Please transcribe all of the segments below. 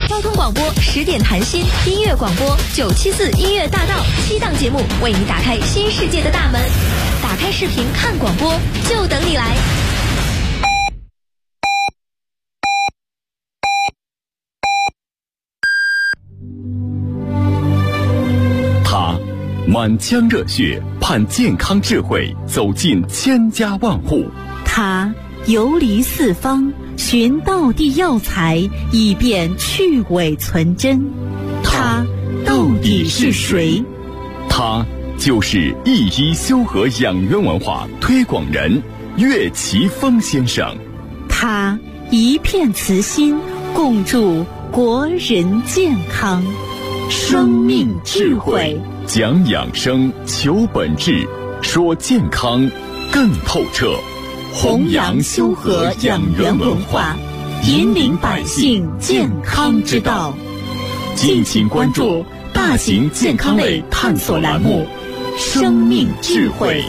交通广播10点谈心，音乐广播974音乐大道7档节目为你打开新世界的大门。打开视频看广播，就等你来。 他满腔热血盼健康智慧走进千家万户， 他游离四方寻道地药材，以便去伪存真。他到底是谁？ 他就是一一修和养元文化推广人岳奇峰先生。 他一片慈心，共筑国人健康。生命智慧， 讲养生，求本质，说健康更透彻。 弘扬修和养元文化，引领百姓健康之道。 敬请关注大型健康类探索栏目《生命智慧》。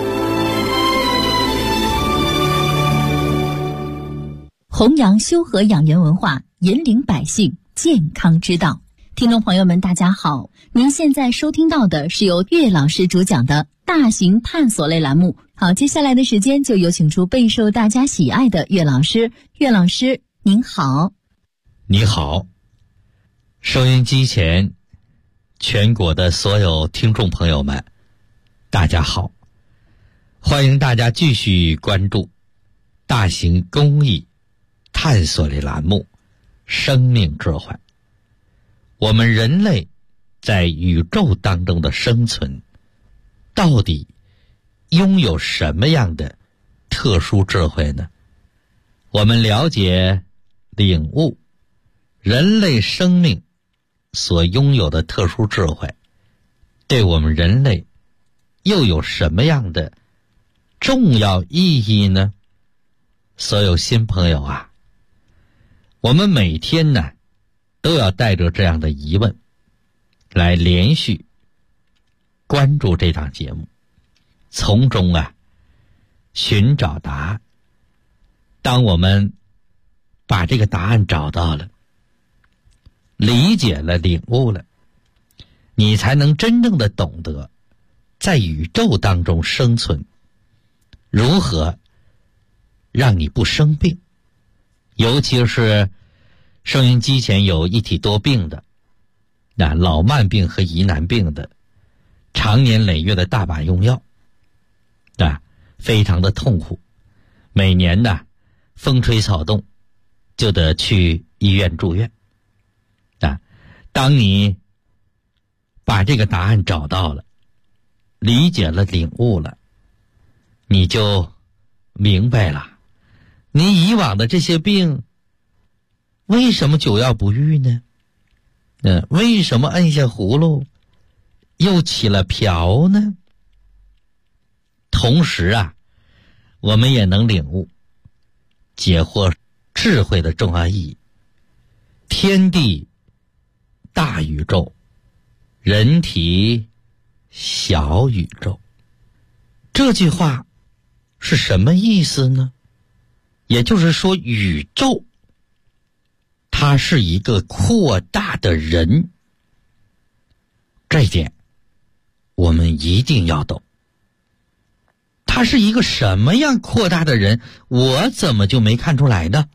弘扬修和养元文化，引领百姓健康之道。听众朋友们大家好，您现在收听到的是由岳老师主讲的大型探索类栏目。好，接下来的时间就有请出备受大家喜爱的岳老师。岳老师您好。 你好，收音机前全国的所有听众朋友们大家好，欢迎大家继续关注大型公益探索类栏目《生命智慧》。我们人类在宇宙当中的生存，到底拥有什么样的特殊智慧呢？我们了解、领悟人类生命所拥有的特殊智慧，对我们人类又有什么样的重要意义呢？所有新朋友啊，我们每天呢都要带着这样的疑问来连续关注这档节目，从中寻找答案。当我们把这个答案找到了，理解了，领悟了，你才能真正的懂得在宇宙当中生存，如何让你不生病。尤其是收音机前有一体多病的，老慢病和疑难病的，常年累月的大把用药，非常的痛苦。每年风吹草动就得去医院住院。当你把这个答案找到了，理解了，领悟了，你就明白了，你以往的这些病为什么久药不愈呢？为什么摁下葫芦又起了瓢呢？同时我们也能领悟解惑智慧的重要意义。天地大宇宙，人体小宇宙，这句话是什么意思呢？也就是说，宇宙它是一个扩大的人，这一点我们一定要懂。他是一个什么样扩大的人，我怎么就没看出来呢？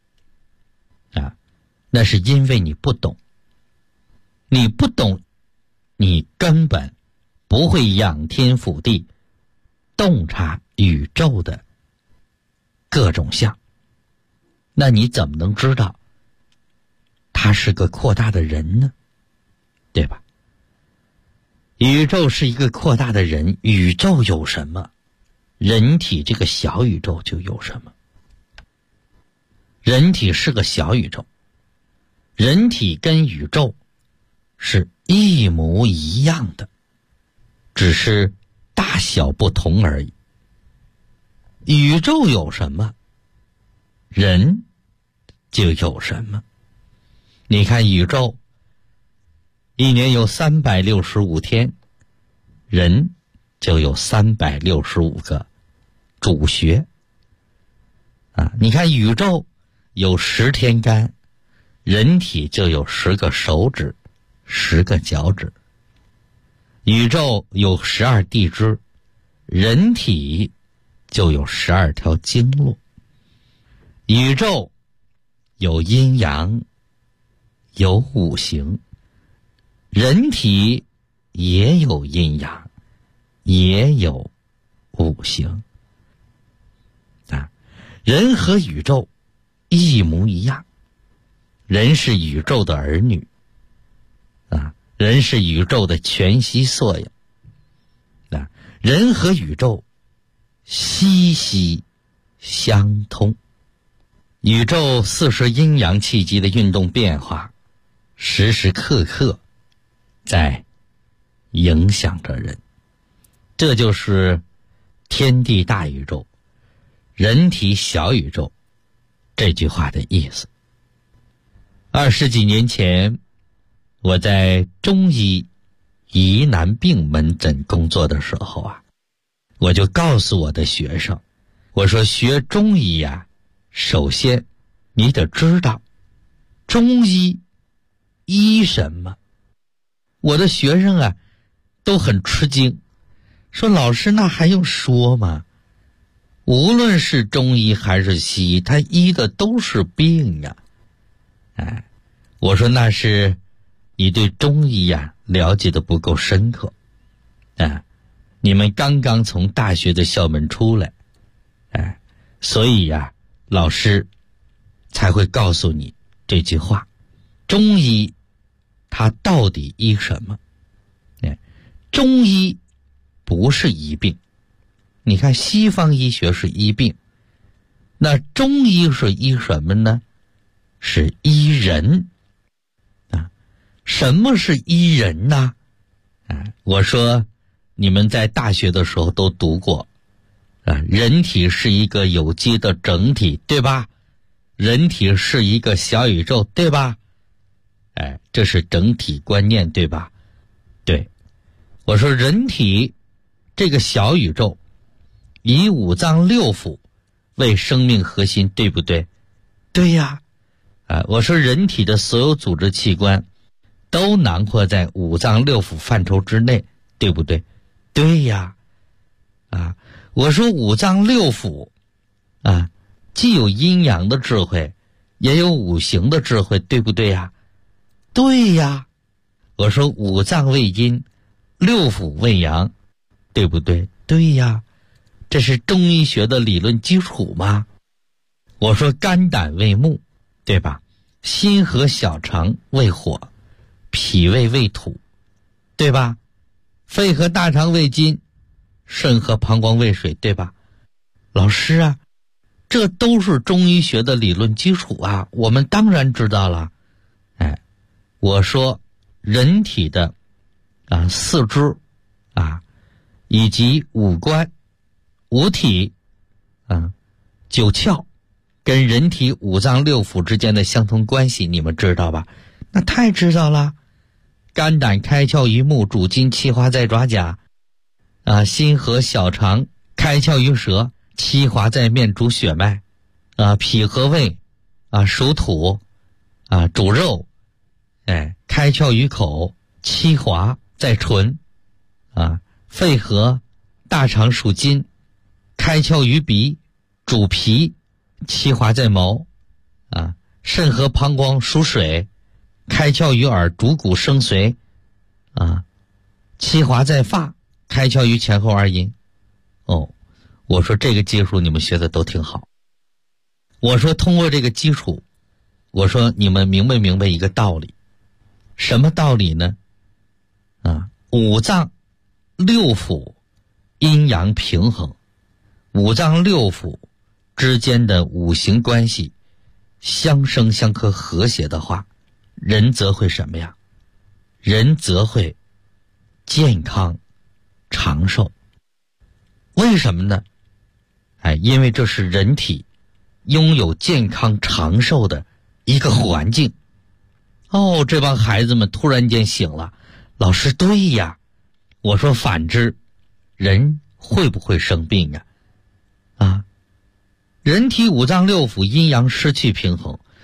那是因为你不懂。你不懂，你根本不会仰天俯地，洞察宇宙的各种相。那你怎么能知道他是个扩大的人呢？对吧？宇宙是一个扩大的人，宇宙有什么，人体这个小宇宙就有什么。人体是个小宇宙，人体跟宇宙是一模一样的，只是大小不同而已。宇宙有什么，人就有什么。你看宇宙一年有365天，人就有365个主穴。你看宇宙有10天干， 人体就有10个手指，10个脚趾。宇宙有12地支，人体就有12条经络。宇宙有阴阳，有五行，人体也有阴阳，也有五行。人和宇宙一模一样，人是宇宙的儿女，人是宇宙的全息缩影，人和宇宙息息相通。宇宙40阴阳气机的运动变化，时时刻刻在影响着人。这就是天地大宇宙，人体小宇宙这句话的意思。20几年前，我在中医疑难病门诊工作的时候我就告诉我的学生，我说学中医首先你得知道中医医什么。我的学生都很吃惊，说老师那还用说吗？无论是中医还是西医，他医的都是病我说那是你对中医了解的不够深刻你们刚刚从大学的校门出来所以老师才会告诉你这句话。中医它到底医什么？中医不是医病。你看西方医学是医病，那中医是医什么呢？是医人什么是医人呢？我说你们在大学的时候都读过人体是一个有机的整体，对吧？人体是一个小宇宙，对吧？这是整体观念，对吧？对。我说人体这个小宇宙以五脏六腑为生命核心，对不对？对呀。我说人体的所有组织器官都囊括在五脏六腑范畴之内，对不对？对呀。我说五脏六腑既有阴阳的智慧，也有五行的智慧，对不对呀？对呀。我说五脏为阴，六腑为阳，对不对？对呀。这是中医学的理论基础吗？我说肝胆为木，对吧？心和小肠为火，脾胃为土，对吧？肺和大肠为金，肾和膀胱为水，对吧？老师这都是中医学的理论基础我们当然知道了。我说人体的四肢以及五官五体九窍跟人体五脏六腑之间的相同关系，你们知道吧？那太知道了。肝胆开窍于目，主筋气华在爪甲心和小肠开窍于舌，气华在面，主血脉脾和胃属土主肉，开窍于口，气华在唇肺和大肠属金，开窍于鼻，主皮，气华在毛肾和膀胱属水，开窍于耳，主骨生髓气华在发，开窍于前后二阴。我说这个基础你们学的都挺好。我说通过这个基础，我说你们明白一个道理。什么道理呢？五脏六腑阴阳平衡，五脏六腑之间的五行关系相生相克和谐的话，人则会什么呀？人则会健康长寿。为什么呢？因为这是人体拥有健康长寿的一个环境。这帮孩子们突然间醒了，老师对呀。我说反之，人会不会生病呀？人体五脏六腑阴阳失去平衡，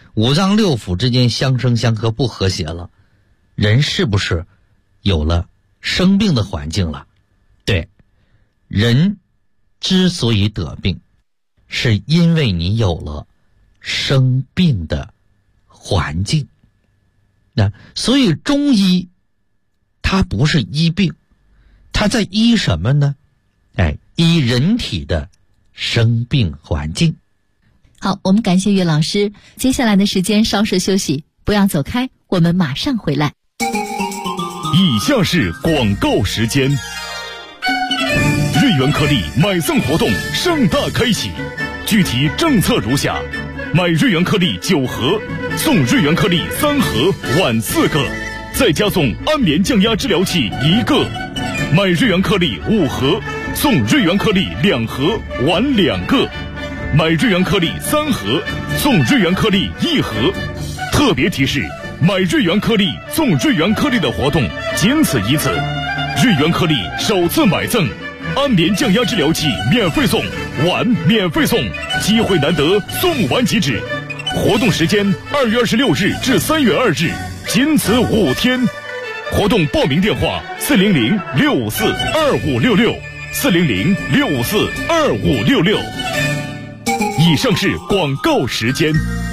五脏六腑之间相生相克不和谐了，人是不是有了生病的环境了？对，人之所以得病，是因为你有了生病的环境。那所以中医它不是医病，它在医什么呢？医人体的生病环境。 好，我们感谢岳老师。接下来的时间稍事休息，不要走开，我们马上回来。 以下是广告时间。瑞元颗粒买赠活动盛大开启，具体政策如下：买瑞元颗粒9盒，送瑞元颗粒3盒，碗4个，再加送安眠降压治疗器1个；买瑞元颗粒5盒，送瑞元颗粒2盒，碗2个；买瑞元颗粒3盒，送瑞元颗粒1盒。特别提示：买瑞元颗粒送瑞元颗粒的活动仅此一次，瑞元颗粒首次买赠，安眠降压治疗器免费送，碗免费送，机会难得，送完即止。活动时间2月26日至3月2日，仅此5天。活动报名电话400-642566，400-642566。以上是广告时间。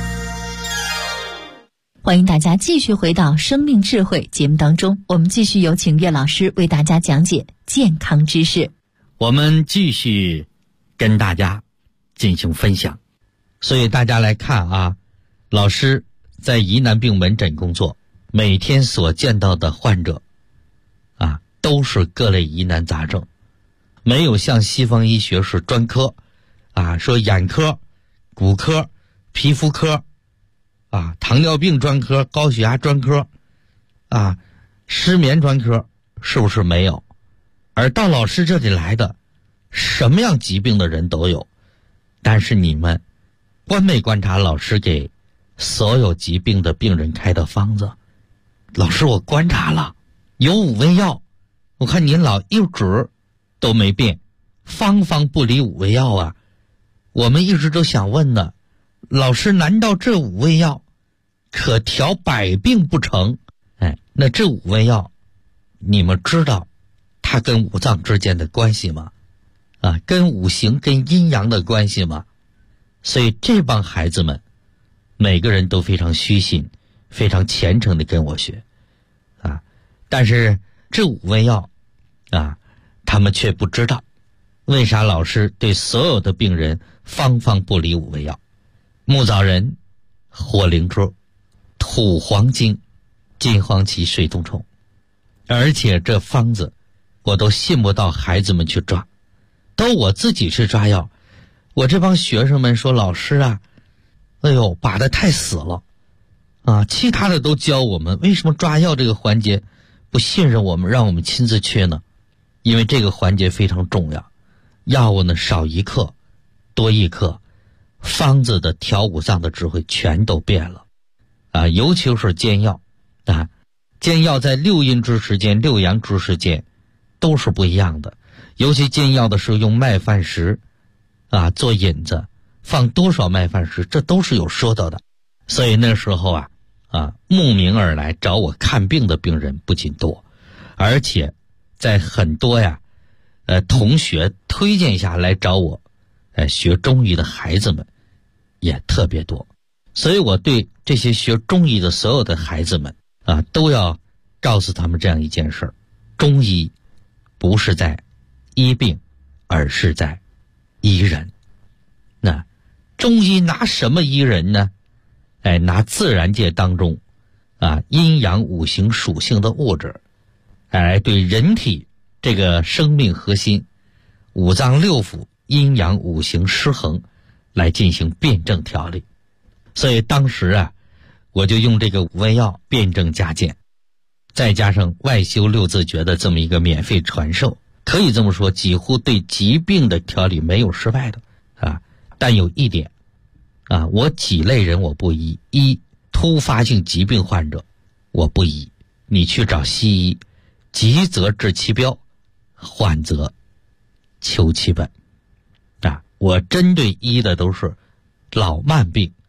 欢迎大家继续回到生命智慧节目当中，我们继续有请岳老师为大家讲解健康知识。 我们继续跟大家进行分享。所以大家来看啊，老师在疑难病门诊工作，每天所见到的患者啊，都是各类疑难杂症，没有像西方医学是专科啊，说眼科、骨科、皮肤科啊，糖尿病专科、高血压专科啊，失眠专科，是不是没有？而到老师这里来的什么样疾病的人都有。但是你们观没观察老师给所有疾病的病人开的方子？老师我观察了，有5味药，我看您老一直都没变，方方不离5味药啊。我们一直都想问呢，老师难道这5味药可调百病不成？那这5味药你们知道它跟五脏之间的关系吗？跟五行跟阴阳的关系吗？所以这帮孩子们每个人都非常虚心非常虔诚的跟我学但是这5味药他们却不知道为啥老师对所有的病人方方不离5味药。木枣仁、火灵珠、土黄金、金黄芪、水冬虫。而且这方子我都信不到孩子们去抓，都我自己去抓药。我这帮学生们说，老师啊，哎呦，把得太死了其他的都教我们，为什么抓药这个环节不信任我们，让我们亲自去呢？因为这个环节非常重要，药物呢少1克多1克，方子的调五脏的智慧全都变了尤其是煎药煎药在6阴之时间6阳之时间都是不一样的。尤其煎药的时候用麦饭石做引子，放多少麦饭石，这都是有说到的。所以那时候慕名而来找我看病的病人不仅多，而且在很多同学推荐下来找我学中医的孩子们也特别多。所以我对这些学中医的所有的孩子们都要告诉他们这样一件事：中医不是在医病，而是在医人。那中医拿什么医人呢？拿自然界当中阴阳五行属性的物质来对人体这个生命核心五脏六腑阴阳五行失衡来进行辩证调理。所以当时我就用这个5味药辩证加减，再加上外修6字诀的这么一个免费传授，可以这么说，几乎对疾病的调理没有失败的但有一点我几类人我不医：一，突发性疾病患者我不医，你去找西医，急则治其标，缓则求其本我针对医的都是老慢病、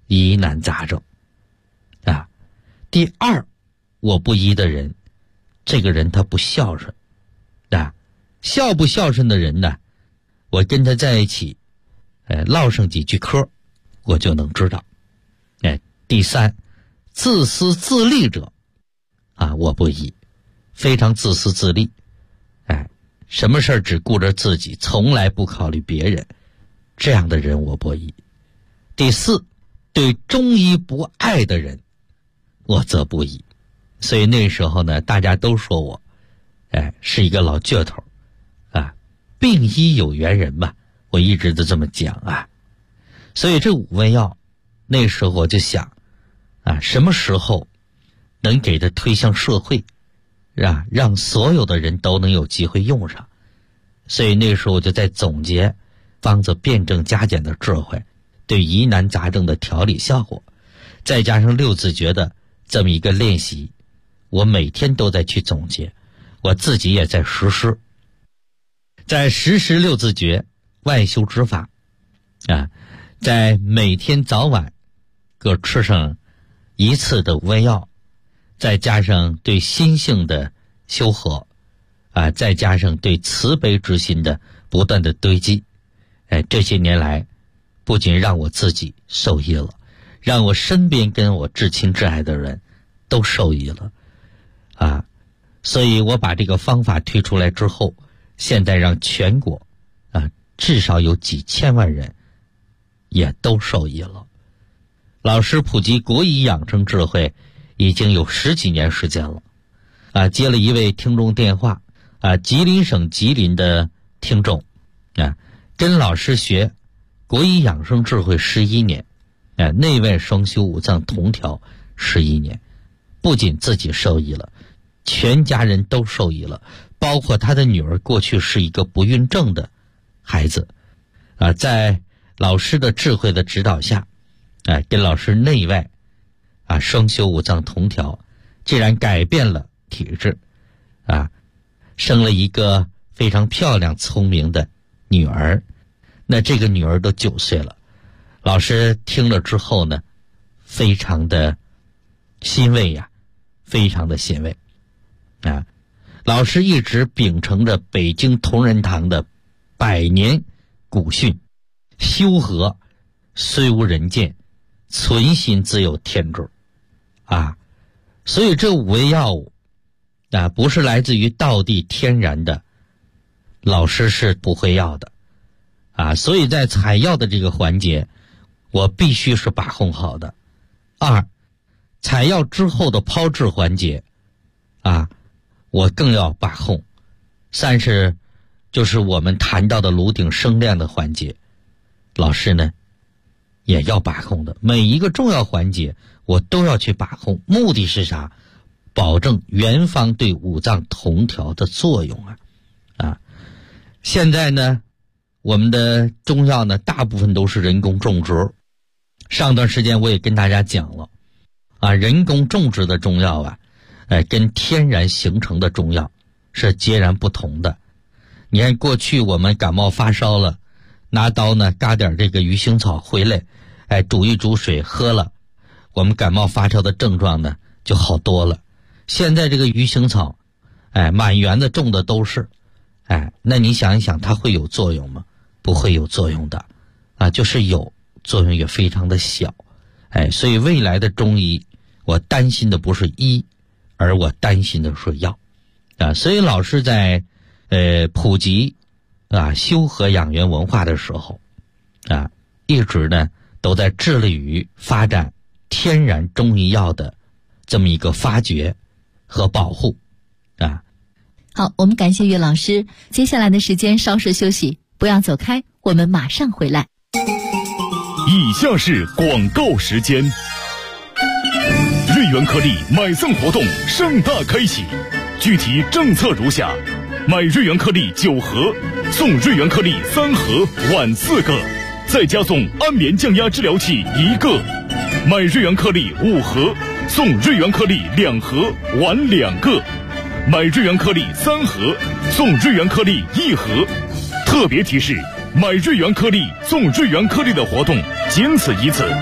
疑难杂症啊。第二，我不依的人，这个人他不孝顺啊。孝不孝顺的人呢，我跟他在一起唠上几句嗑，我就能知道。第三，自私自利者啊，我不依，非常自私自利，什么事儿只顾着自己，从来不考虑别人，这样的人我不依。第四，对中医不爱的人，我则不依。所以那时候呢，大家都说我是一个老倔头啊，病医有缘人嘛，我一直都这么讲啊。所以这5味药，那时候我就想啊，什么时候能给它推向社会啊，让所有的人都能有机会用上。所以那时候我就在总结方子辩证加减的智慧，对疑难杂症的调理效果，再加上6字诀的这么一个练习，我每天都在去总结，我自己也在实施。在实施6字诀外修之法啊，在每天早晚各吃上1次的5味药，再加上对心性的修和啊，再加上对慈悲之心的不断的堆积，这些年来不仅让我自己受益了，让我身边跟我至亲至爱的人都受益了啊。所以我把这个方法推出来之后，现在让全国啊至少有几千万人也都受益了。老师普及国医养生智慧已经有10几年时间了啊。接了一位听众电话啊，吉林省吉林的听众啊，跟老师学国医养生智慧11年内外双修5脏同调11年，不仅自己受益了，全家人都受益了，包括他的女儿过去是一个不孕症的孩子啊，在老师的智慧的指导下跟老师内外双修5脏同调，竟然改变了体质啊，生了一个非常漂亮聪明的女儿。那这个女儿都9岁了，老师听了之后呢，非常的欣慰呀，非常的欣慰啊。老师一直秉承着北京同仁堂的100年古训，修和虽无人见，存心自有天助啊。所以这5味药物啊，不是来自于道地天然的，老师是不会要的啊。所以在采药的这个环节，我必须是把控好的。2，采药之后的抛制环节啊，我更要把控。3就是我们谈到的炉鼎生亮的环节，老师呢也要把控的。每一个重要环节我都要去把控，目的是啥？保证原方对5脏同调的作用啊。现在呢，我们的中药呢大部分都是人工种植，上段时间我也跟大家讲了啊，人工种植的中药跟天然形成的中药是截然不同的。你看过去我们感冒发烧了，拿刀呢嘎点这个鱼腥草回来煮一煮水喝了，我们感冒发烧的症状呢就好多了。现在这个鱼腥草满园子种的都是那你想一想它会有作用吗？不会有作用的啊，就是有作用也非常的小所以未来的中医我担心的不是医，而我担心的是药啊。所以老师在普及修和养元文化的时候一直呢都在致力于发展天然中医药的这么一个发掘和保护好，我们感谢岳老师。接下来的时间稍事休息，不要走开，我们马上回来。 以下是广告时间。瑞元颗粒买赠活动盛大开启，具体政策如下：买瑞元颗粒9盒，送瑞元颗粒3盒，碗4个，再加送安眠降压治疗器1个；买瑞元颗粒5盒，送瑞元颗粒2盒，碗2个；买瑞元颗粒3盒，送瑞元颗粒1盒。特别提示：买瑞元颗粒送瑞元颗粒的活动仅此一次。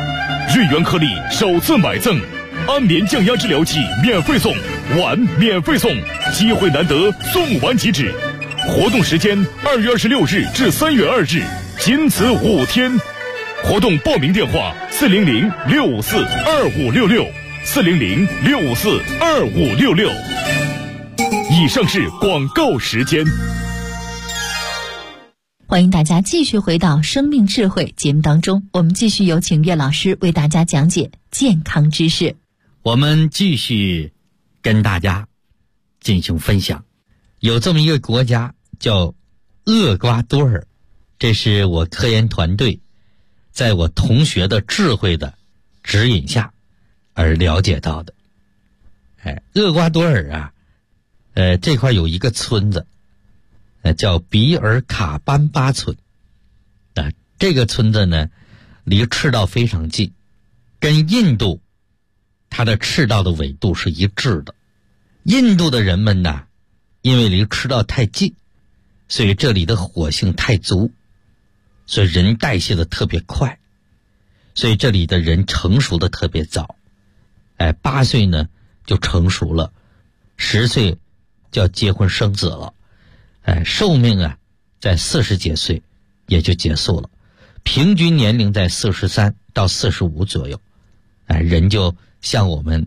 瑞源颗粒首次买赠安眠降压治疗剂免费送，碗免费送，机会难得，送完即止。活动时间2月26日至3月2日，仅此5天。活动报名电话400-642566，400-642566。以上是广告时间。 欢迎大家继续回到生命智慧节目当中，我们继续有请岳老师为大家讲解健康知识。 我们继续跟大家进行分享。有这么一个国家叫厄瓜多尔，这是我科研团队在我同学的智慧的指引下而了解到的。厄瓜多尔啊，这块有一个村子，叫比尔卡班巴村。这个村子呢，离赤道非常近，跟印度它的赤道的纬度是一致的。印度的人们呢，因为离赤道太近，所以这里的火性太足，所以人代谢的特别快，所以这里的人成熟的特别早。8岁呢就成熟了，10岁就要结婚生子了。寿命啊在40几岁也就结束了，平均年龄在43到45左右。人就像我们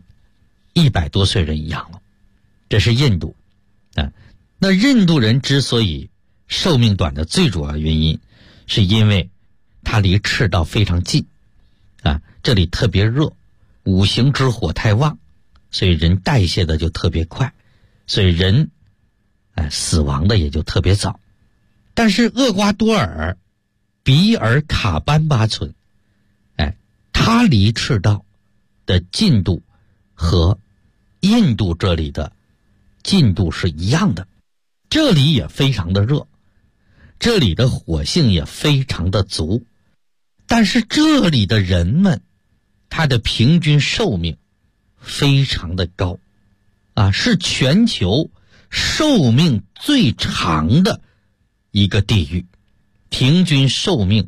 100多岁人一样了。这是印度。那印度人之所以寿命短的最主要原因，是因为它离赤道非常近，这里特别热，五行之火太旺，所以人代谢的就特别快，所以人死亡的也就特别早。但是厄瓜多尔比尔卡班巴村，它离赤道的近度和印度这里的近度是一样的，这里也非常的热，这里的火性也非常的足，但是这里的人们他的平均寿命非常的高，是全球寿命最长的一个地域，平均寿命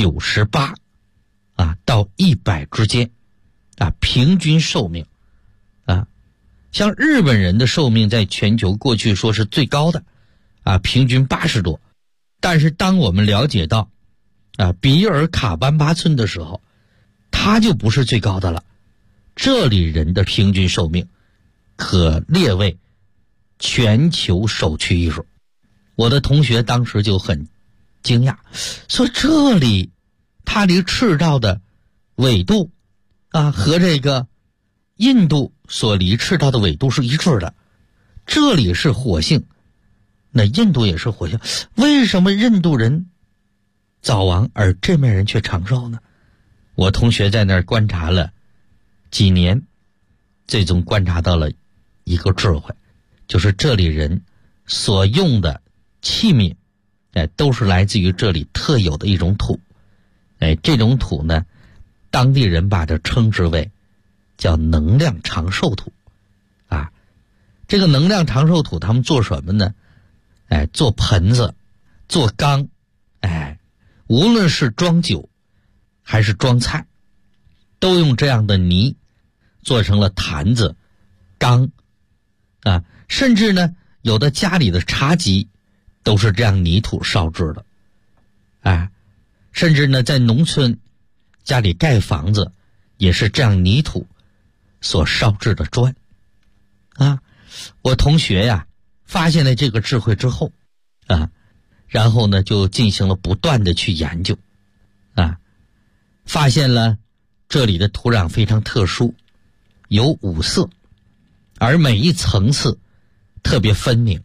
98到100之间，平均寿命。像日本人的寿命在全球过去说是最高的，平均80多。但是当我们了解到比尔卡班巴村的时候，它就不是最高的了，这里人的平均寿命可列为全球首屈一指。我的同学当时就很惊讶，说这里它离赤道的纬度和这个印度所离赤道的纬度是一致的，这里是火性，那印度也是火性，为什么印度人早亡而这边人却长寿呢？我同学在那儿观察了几年，最终观察到了一个智慧，就是这里人所用的器皿都是来自于这里特有的一种土。这种土呢，当地人把它称之为叫能量长寿土。这个能量长寿土他们做什么呢？做盆子，做缸，无论是装酒还是装菜，都用这样的泥做成了坛子、缸，甚至呢有的家里的茶几都是这样泥土烧制的，甚至呢在农村家里盖房子也是这样泥土所烧制的砖。我同学发现了这个智慧之后然后呢就进行了不断的去研究，发现了这里的土壤非常特殊，有5色，而每一层次特别分明，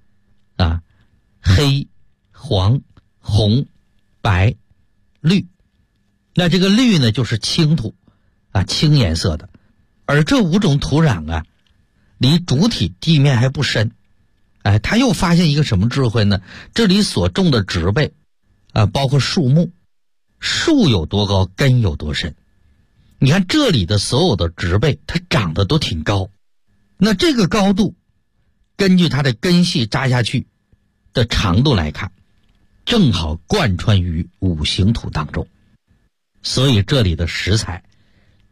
黑、黄、红、白、绿。那这个绿呢就是青土，青颜色的。而这5种土壤离主体地面还不深。他又发现一个什么智慧呢？这里所种的植被包括树木，树有多高根有多深。你看这里的所有的植被它长得都挺高，那这个高度根据它的根系扎下去的长度来看，正好贯穿于5行土当中。所以这里的食材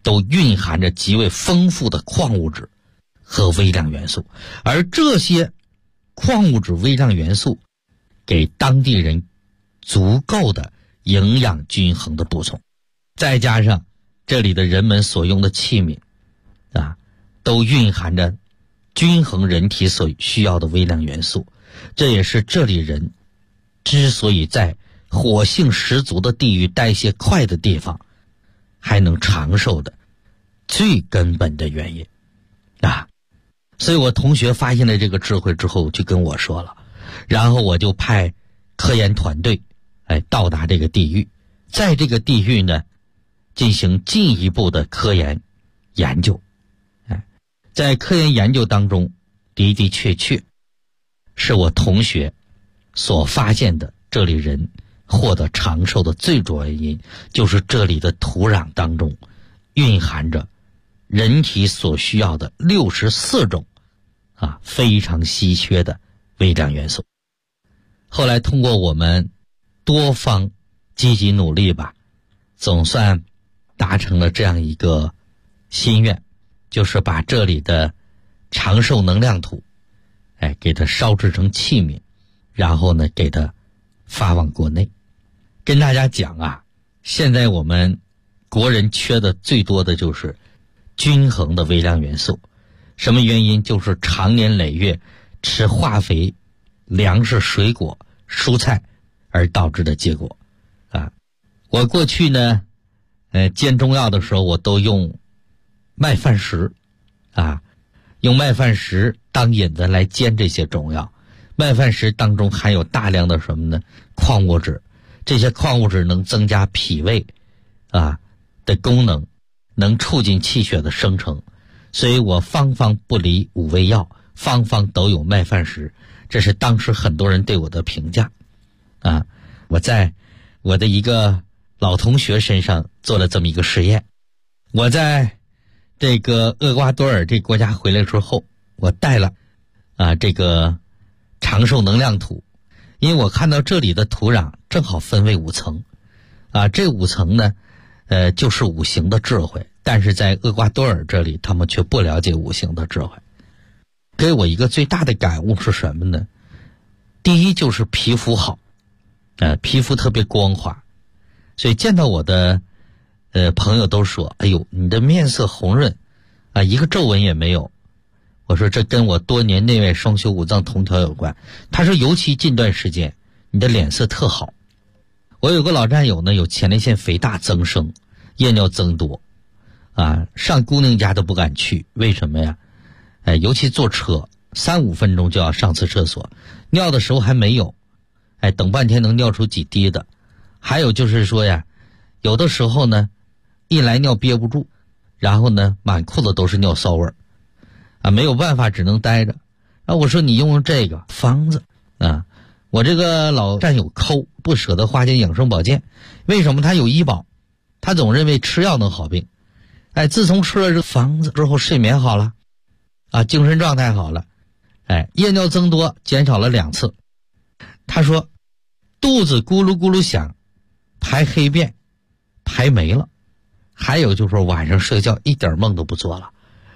都蕴含着极为丰富的矿物质和微量元素，而这些矿物质、微量元素给当地人足够的营养均衡的补充，再加上这里的人们所用的器皿都蕴含着均衡人体所需要的微量元素，这也是这里人之所以在火性十足的地域、代谢快的地方还能长寿的最根本的原因所以我同学发现了这个智慧之后就跟我说了，然后我就派科研团队到达这个地域，在这个地域呢进行进一步的科研研究。在科研研究当中，的的确确是我同学所发现的这里人获得长寿的最主要原因，就是这里的土壤当中蕴含着人体所需要的64种非常稀缺的微量元素。后来通过我们多方积极努力吧，总算达成了这样一个心愿，就是把这里的长寿能量土给它烧制成器皿，然后呢给它发往国内。跟大家讲现在我们国人缺的最多的就是均衡的微量元素。什么原因？就是长年累月吃化肥、粮食、水果、蔬菜而导致的结果我过去呢煎中药的时候，我都用麦饭石用麦饭石当引子来煎这些中药。麦饭石当中含有大量的什么呢？矿物质。这些矿物质能增加脾胃的功能，能促进气血的生成，所以我方方不离五味药，方方都有麦饭石。这是当时很多人对我的评价我在我的一个老同学身上做了这么一个实验。我在这个厄瓜多尔这国家回来之后，我带了这个长寿能量土，因为我看到这里的土壤正好分为5层这5层呢就是五行的智慧，但是在厄瓜多尔这里他们却不了解五行的智慧。给我一个最大的感悟是什么呢？第一就是皮肤好皮肤特别光滑，所以见到我的朋友都说，哎呦，你的面色红润一个皱纹也没有。我说这跟我多年内外双修五脏同调有关。他说尤其近段时间你的脸色特好。我有个老战友呢，有前列腺肥大增生，夜尿增多上姑娘家都不敢去。为什么呀？尤其坐车3-5分钟就要上次厕所，尿的时候还没有等半天能尿出几滴的。还有就是说呀，有的时候呢一来尿憋不住，然后呢满裤子都是尿骚味没有办法只能待着。我说你用这个方子我这个老战友抠不舍得花钱养生保健。为什么？他有医保，他总认为吃药能好病自从吃了这个方子之后，睡眠好了精神状态好了夜尿增多减少了2次。他说肚子咕噜咕噜响，排黑便排没了，还有就是晚上睡觉一点梦都不做了。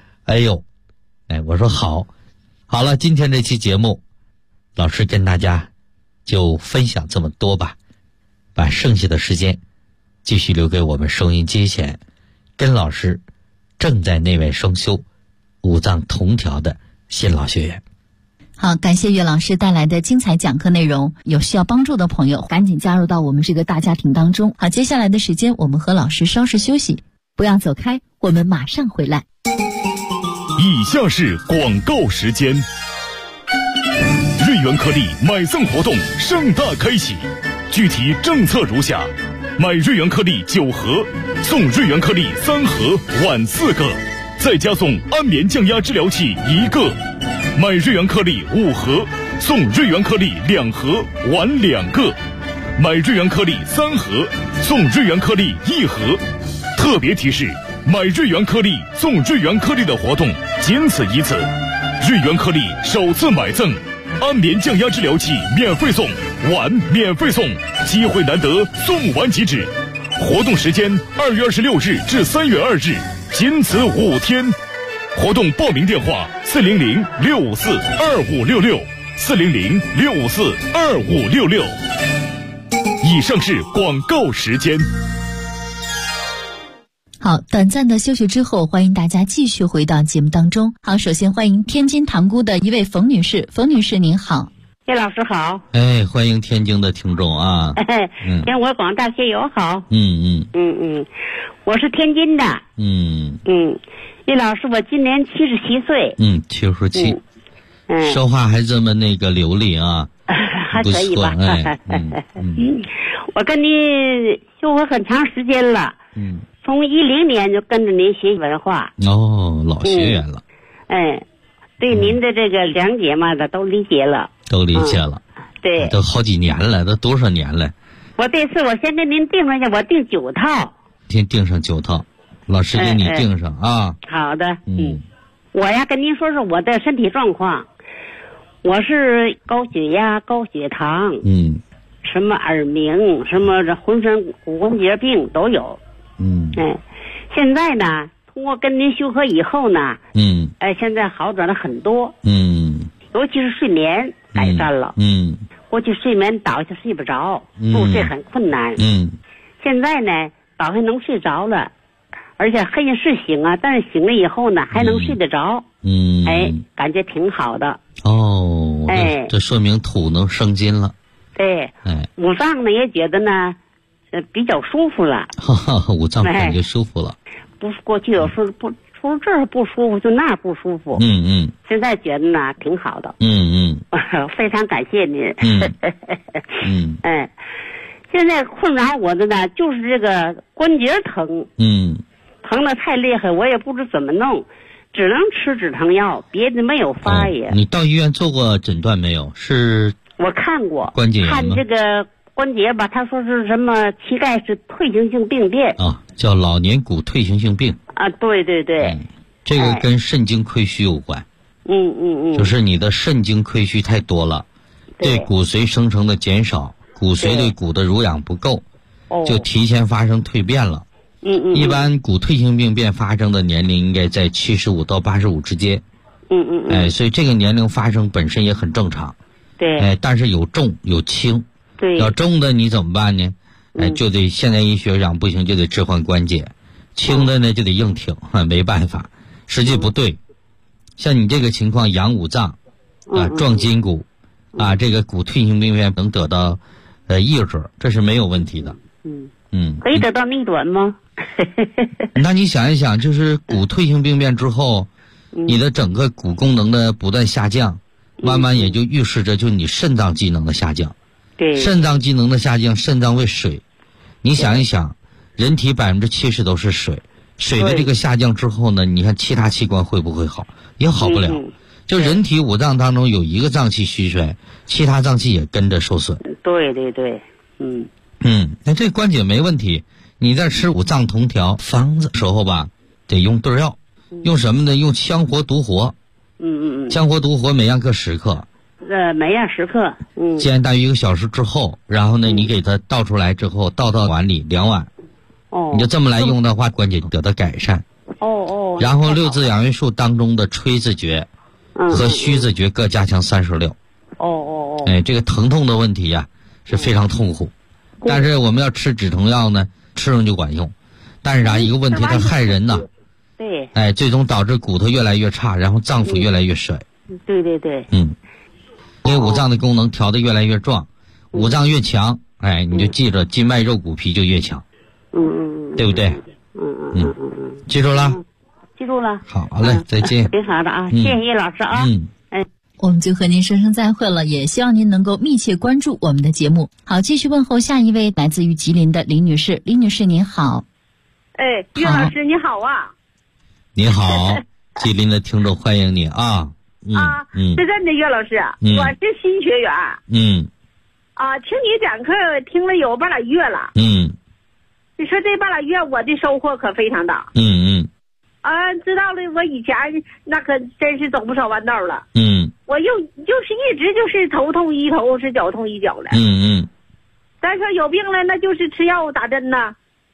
我说好了，今天这期节目老师跟大家就分享这么多吧，把剩下的时间继续留给我们收音机前跟老师正在内外双修五脏同调的新老学员。 好，感谢岳老师带来的精彩讲课内容。有需要帮助的朋友赶紧加入到我们这个大家庭当中。好，接下来的时间我们和老师稍事休息，不要走开，我们马上回来。 以下是广告时间。瑞元颗粒买赠活动盛大开启，具体政策如下：买瑞元颗粒9盒，送瑞元颗粒3盒，碗4个，再加送安眠降压治疗器1个；买瑞元颗粒5盒，送瑞元颗粒2盒，碗2个；买瑞元颗粒3盒，送瑞元颗粒1盒。特别提示：买瑞元颗粒送瑞元颗粒的活动仅此一次，瑞元颗粒首次买赠安眠降压治疗器免费送，碗免费送，机会难得，送完即止。活动时间2月26日至3月2日， 仅此5天。活动报名电话400-654-2566，400-654-2566。以上是广告时间。 好，短暂的休息之后，欢迎大家继续回到节目当中。好，首先欢迎天津塘沽的一位冯女士，冯女士您好。 叶老师好。 哎，欢迎天津的听众啊。 天我广大学友好。我是天津的。叶老师，我今年77岁。 77。说话还这么那个流利啊。 还可以吧。我跟您修活很长时间了。从10年就跟着您学习文化。 老学员了。 对您的这个两解嘛的都理解了。 对。都好几年了，都多少年了？ 我这次我先跟您定上去，我定9套。 先定上9套，老师给你定上啊。 好的。我呀跟您说说我的身体状况。我是高血压、高血糖。什么耳鸣，什么这浑身骨关节病都有。现在呢，通过跟您修合以后呢，现在好转了很多。尤其是睡眠改善了。过去睡眠倒下睡不着，入睡很困难。现在呢，倒下能睡着了，而且黑夜是醒啊，但是醒了以后呢，还能睡得着。感觉挺好的。 这说明土能生金了。 对。五脏呢也觉得呢，比较舒服了。 五脏感觉舒服了。 不是过去有时候不，除了这儿不舒服，就那儿不舒服。现在觉得呢挺好的。非常感谢您。现在困扰我的呢，就是这个关节疼。疼得太厉害，我也不知怎么弄，只能吃止疼药，别的没有法也。 你到医院做过诊断没有？是。我看过。 关节炎吗？ 看这个关节吧，他说是什么膝盖是退行性病变。 叫老年骨退行性病。 对。 这个跟肾精亏虚有关。就是你的肾精亏虚太多了，对骨髓生成的减少，骨髓对骨的濡养不够，就提前发生蜕变了。一般骨退行病变发生的年龄应该在75到85之间。所以这个年龄发生本身也很正常。 对。 但是有重有轻。 对。 要重的你怎么办呢？就得现代医学上不行就得置换关节，轻的呢就得硬挺，没办法，实际不对。像你这个情况养五脏壮筋骨这个骨退行病变能得到抑制，这是没有问题的。 可以得到逆转吗？ 那你想一想，就是骨退行病变之后，你的整个骨功能的不断下降，慢慢也就预示着就你肾脏机能的下降。 对。 肾脏机能的下降，肾脏为水，你想一想，人体70%都是水，水的这个下降之后呢，你看其他器官会不会好？也好不了。就人体五脏当中有一个脏器虚衰，其他脏器也跟着受损。 对。 那这关节没问题，你在吃五脏同调方子时候吧，得用对药。用什么呢？用羌活独活。羌活独活每样各10克。 每样10克。 煎大约1个小时之后，然后呢，你给它倒出来之后，倒到碗里2碗。你就这么来用的话，关节得到改善。然后6字养元术当中的吹字诀和虚字诀各加强36。这个疼痛的问题呀是非常痛苦，但是我们要吃止疼药呢，吃上就管用。但是一个问题，它害人呐。 对。 最终导致骨头越来越差，然后脏腑越来越衰。 对。 因为五脏的功能调得越来越壮，五脏越强，你就记着筋脉肉骨皮就越强。对不对？记住了。 记住了。 好嘞，再见。 挺好的啊，谢谢叶老师啊。 我们就和您说声再会了，也希望您能够密切关注我们的节目。好，继续问候下一位来自于吉林的林女士。林女士您好。 叶老师你好啊。 你好，吉林的听众欢迎你啊。 是真的，叶老师，我是新学员。听你讲课听了有半拉月了。你说这半拉月我的收获可非常大。知道了，我以前那可真是走不少弯道了。我就是一直就是头痛一头，是脚痛一脚的。再说有病了，那就是吃药打针呐。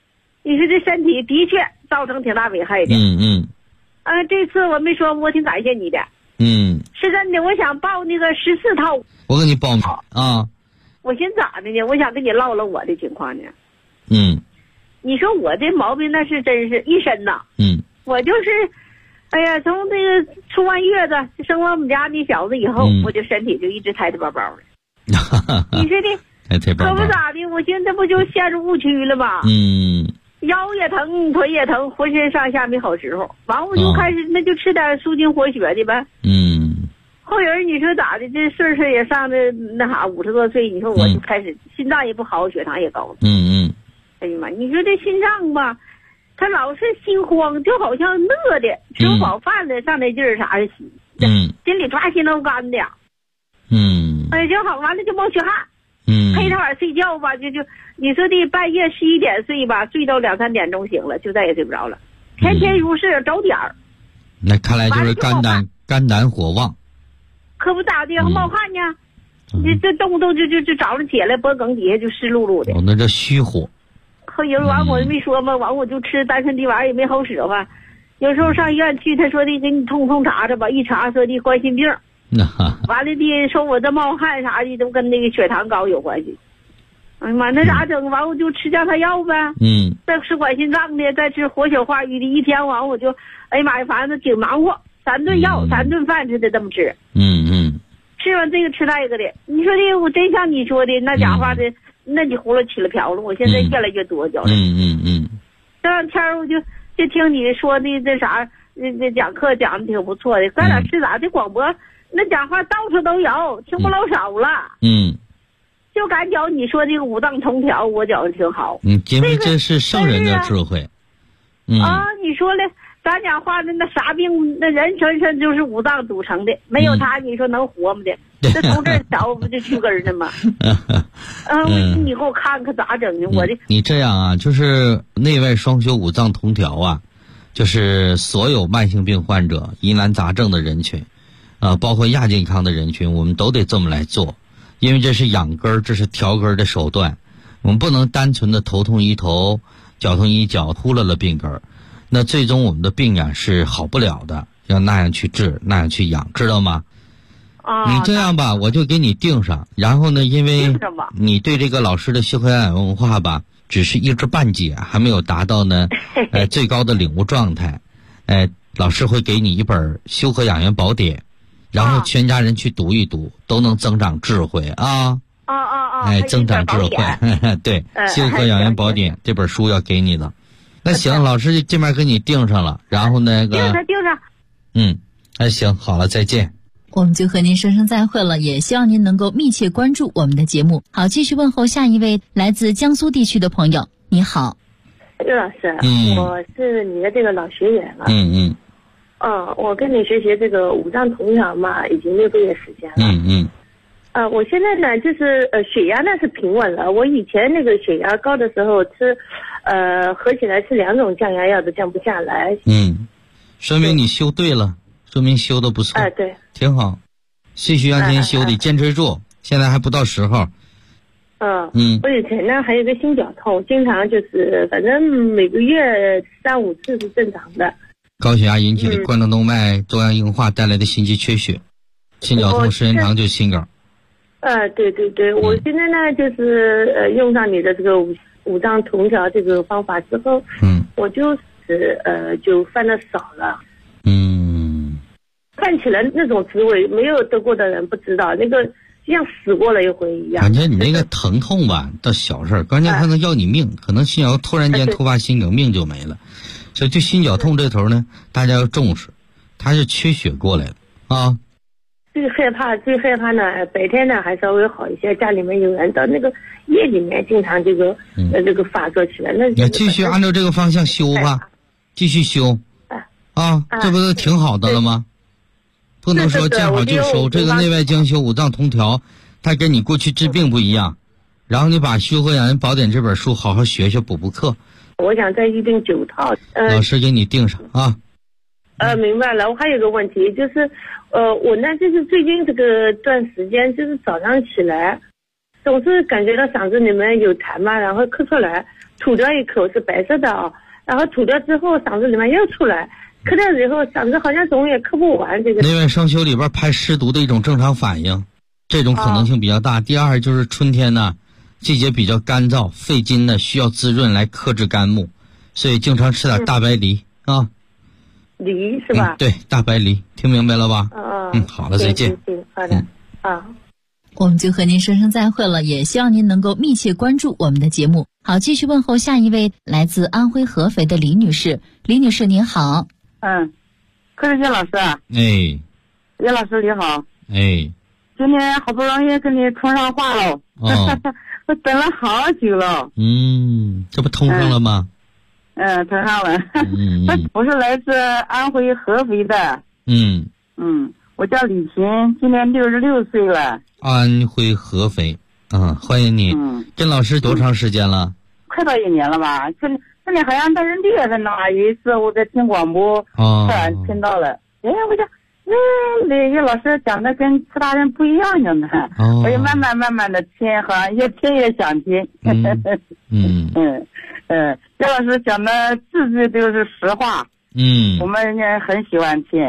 你说这身体的确造成挺大危害的。这次我没说，我挺感谢你的。是真的，我想报那个14套。 我给你报名啊。 我寻思咋的呢？我想跟你唠唠我的情况呢。你说我这毛病那是真是一身呐。我就是，哎呀，从这个出完月子生完我们家那小子以后，我就身体就一直抬抬包包的。你说的，可不咋的，我现在不就陷入误区了吗？腰也疼，腿也疼，浑身上下没好时候。完我就开始那就吃点舒筋活血的呗。后人你说咋的？这岁数也上的那啥50多岁，你说我就开始心脏也不好，血糖也高。哎呀妈，你说这心脏吧，他老是心慌，就好像乐的，吃不饱饭了，上那劲儿啥的，心里抓心挠肝的。哎，就好，完了就冒血汗。黑他晚睡觉吧，就你说的半夜11点睡吧，睡到2、3点钟醒了，就再也睡不着了。天天如是，找点儿。 那看来就是肝胆火旺。 可不咋的，冒汗呢。这动不动就早上起来脖梗底下就湿漉漉的。 那这虚火。 后人完我没说嘛，完我就吃丹参地丸也没好使唤。有时候上医院去，他说的给你通查查吧，一查说的冠心病。完了的说我这冒汗啥的都跟那个血糖高有关系。哎呀妈，那咋整？完我就吃降糖药呗。再吃管心脏的，再吃活血化瘀的，一天完我就，哎呀妈呀，反正挺忙活，3顿药3顿饭似的这么吃。吃完这个吃那个的，你说的我真像你说的那家伙的，那你葫芦起了瓢了。我现在越来越多觉得。这两天我就听你说的这啥，这讲课讲的挺不错的。咱俩是咋这广播？那讲话到处都有，听不老少了。就感觉你说这个5脏同调，我觉得挺好。 因为这是圣人的智慧。 你说嘞，咱讲话的那啥病，那人全身就是5脏组成的，没有他，你说能活吗的？这从这儿找不就去根呢吗？你给我看看咋整呢？我这你这样啊，就是内外双修5脏同调啊，就是所有慢性病患者、疑难杂症的人群。包括亚健康的人群，我们都得这么来做，因为这是养根儿，这是调根儿的手段。我们不能单纯的头痛医头，脚痛医脚，忽略了病根儿，那最终我们的病啊是好不了的，要那样去治，那样去养，知道吗？你这样吧，我就给你定上，然后呢，因为你对这个老师的修和养养文化吧，只是一知半解，还没有达到呢，最高的领悟状态。老师会给你一本修和养元宝典。然后全家人去读一读，都能增长智慧啊！增长智慧，对，《修和养元宝典》这本书要给你的。那行，老师这边给你定上了，然后那个定上。 那行，好了，再见。 我们就和您说声再会了，也希望您能够密切关注我们的节目。好，继续问候下一位来自江苏地区的朋友，你好。 岳老师，我是你的这个老学员了。我跟你学习这个5脏同调嘛，已经6个月时间了。我现在呢，就是血压呢是平稳了。我以前那个血压高的时候吃，合起来吃2种降压药都降不下来。 说明你修对了，说明修的不错。 对， 挺好，继续按天修的，坚持住。现在还不到时候。 我以前呢还有个心绞痛，经常就是反正每个月3、5次是正常的。 高血压引起的冠状动脉粥样硬化带来的心肌缺血，心绞痛时间长就心梗。 对，我现在呢就是用上你的这个五脏同调这个方法之后，我就是就犯的少了。犯起来那种滋味，没有得过的人不知道，那个就像死过了一回一样。 感觉你那个疼痛吧，倒小事儿，关键它能要你命，可能心绞突然间突发心梗，命就没了。所以就心绞痛这头呢，大家要重视，它是缺血过来的啊。 最害怕呢，白天呢还稍微好一些，家里面有人到那个夜里面经常这个这个发作起来。那你继续按照这个方向修吧，继续修这不是挺好的了吗？不能说见好就收，这个内外兼修5脏同调，它跟你过去治病不一样。然后你把《修和养元宝典》这本书好好学学，补课。 我想再预定9套， 老师给你定上啊。 明白了。我还有个问题，就是我呢就是最近这个段时间，就是早上起来， 总是感觉到嗓子里面有痰嘛，然后咳出来，吐掉一口是白色的然后吐掉之后嗓子里面又出来，咳掉以后嗓子好像总也咳不完。这个内外双修里边排湿毒的一种正常反应，这种可能性比较大。第二就是春天呢，季节比较干燥，肺经呢需要滋润来克制肝木，所以经常吃点大白梨啊。 梨是吧？ 对，大白梨，听明白了吧？好了，再见。 好的， 我们就和您说声再会了，也希望您能够密切关注我们的节目。好，继续问候下一位来自安徽合肥的李女士。李女士您好。 柯世杰老师。 叶老师你好。今天好不容易跟你通上话了。我等了好久了。 这不通上了吗？ 通上了。我是来自安徽合肥的。我叫李琴，今年66岁了。 安徽合肥，欢迎你。跟老师多长时间了？ 快到1年了吧？去年好像在6月份呢，有一次我在听广播，突然听到了。我讲，那老师讲的跟其他人不一样呢。我就慢慢的听，好像越听越想听。叶老师讲的字句都是实话。我们也很喜欢听。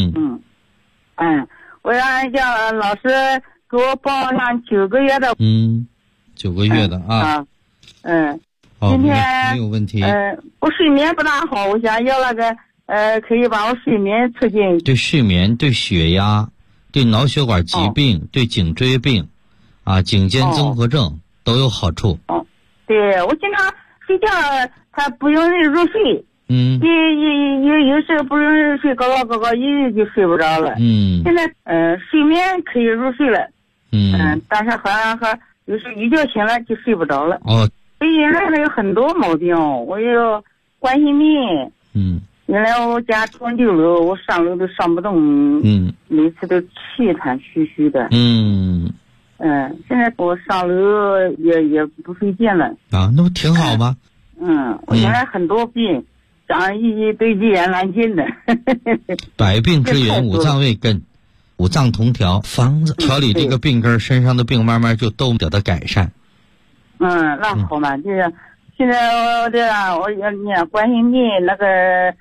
我让老师给我报上9个月的。 9个月的啊。 今天没有问题。 我睡眠不大好，我想要那个可以把我睡眠促进。 对睡眠、对血压、对脑血管疾病、对颈椎病，颈肩综合症都有好处。 对，我经常睡觉，它不容易入睡。有时候不容易入睡，搞一就睡不着了。现在睡眠可以入睡了。但是好像有时一觉醒了就睡不着了。原来还有很多毛病，我有冠心病。原来我家住6楼，我上楼都上不动。每次都气喘吁吁的。现在我上楼也不费劲了。 那不挺好吗？ 我原来很多病，长一堆积言难尽的。 百病之源五脏未根，五脏同调，方子调理这个病根，身上的病慢慢就都得到改善。 那好嘛，就是现在我念冠心病那个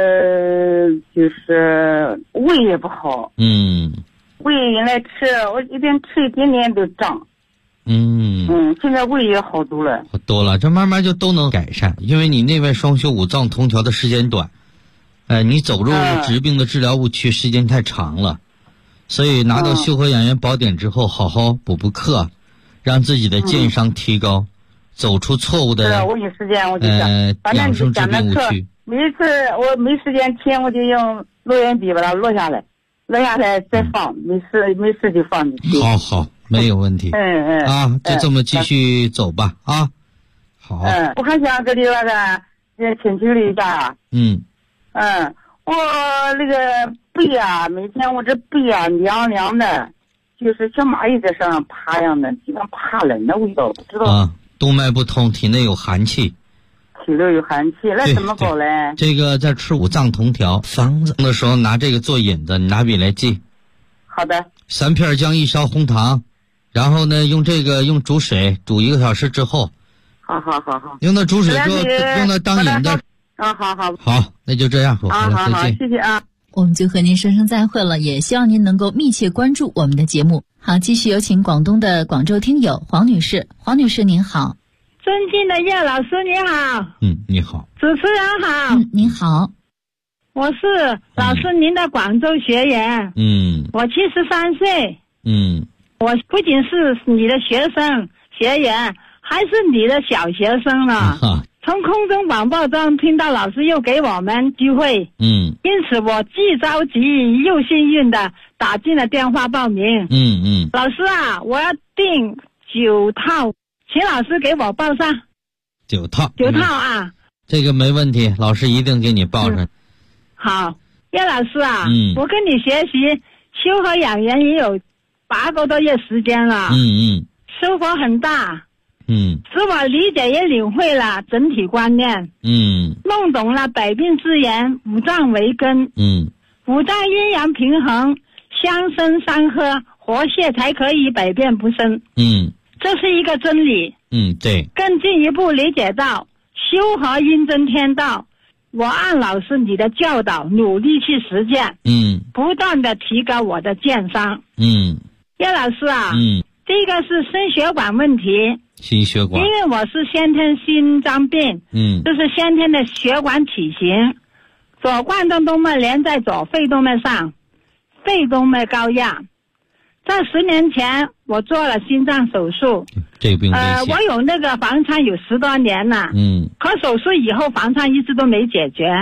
就是胃也不好。胃原来吃我一边吃一点点都胀。现在胃也好多了。 这慢慢就都能改善，因为你内外双修五脏同调的时间短，你走入疾病的治疗误区时间太长了，所以拿到修和养元宝典之后，好好补课，让自己的健商提高，走出错误的我有时间我就讲，反正你讲的课，每一次我没时间听，我就用录音笔把它录下来再放，没事就放进去。 好，没有问题。就这么继续走吧。好。 我还想跟你那个请求了一下。我那个背每天我这背凉凉的，就是小蚂蚁在身上爬样的，就像怕冷的味道，不知道。 动脉不通，体内有寒气。 体内有寒气，那怎么搞嘞？ 这个在吃五脏同调方子的时候，拿这个做引子，你拿笔来记。 好的。 3片姜1勺红糖，然后呢用煮水煮1个小时之后。 好。 用到煮水之后，用它当引子。好，那就这样，我回来再见。 谢谢啊。 我们就和您说声再会了，也希望您能够密切关注我们的节目。好，继续有请广东的广州听友黄女士。黄女士您好。 尊敬的叶老师你好。 你好。 主持人好。 您好。 我是老师您的广州学员。我73岁。我不仅是你的学生学员，还是你的小学生了。从空中广播中听到老师又给我们机会。因此我既着急又幸运的打进了电话报名。老师我要订9套，请老师给我报上。 9套。 这个没问题，老师一定给你报上。 好，叶老师我跟你学习修和养元也有8个多月时间了。收获很大。使我理解也领会了整体观念。弄懂了百病之源五脏为根。五脏阴阳平衡，相生相克，活血才可以百变不生。 这是一个真理。 对。 更进一步理解到，修和印证天道，我按老师你的教导努力去实践，不断的提高我的健康。叶老师啊，第一个是心血管问题。 心血管。 因为我是先天心脏病，就是先天的血管体型，左冠状动脉连在左肺动脉上，肺动脉高压。在10年前我做了心脏手术， 这个病我有那个房颤有10多年了，可手术以后房颤一直都没解决，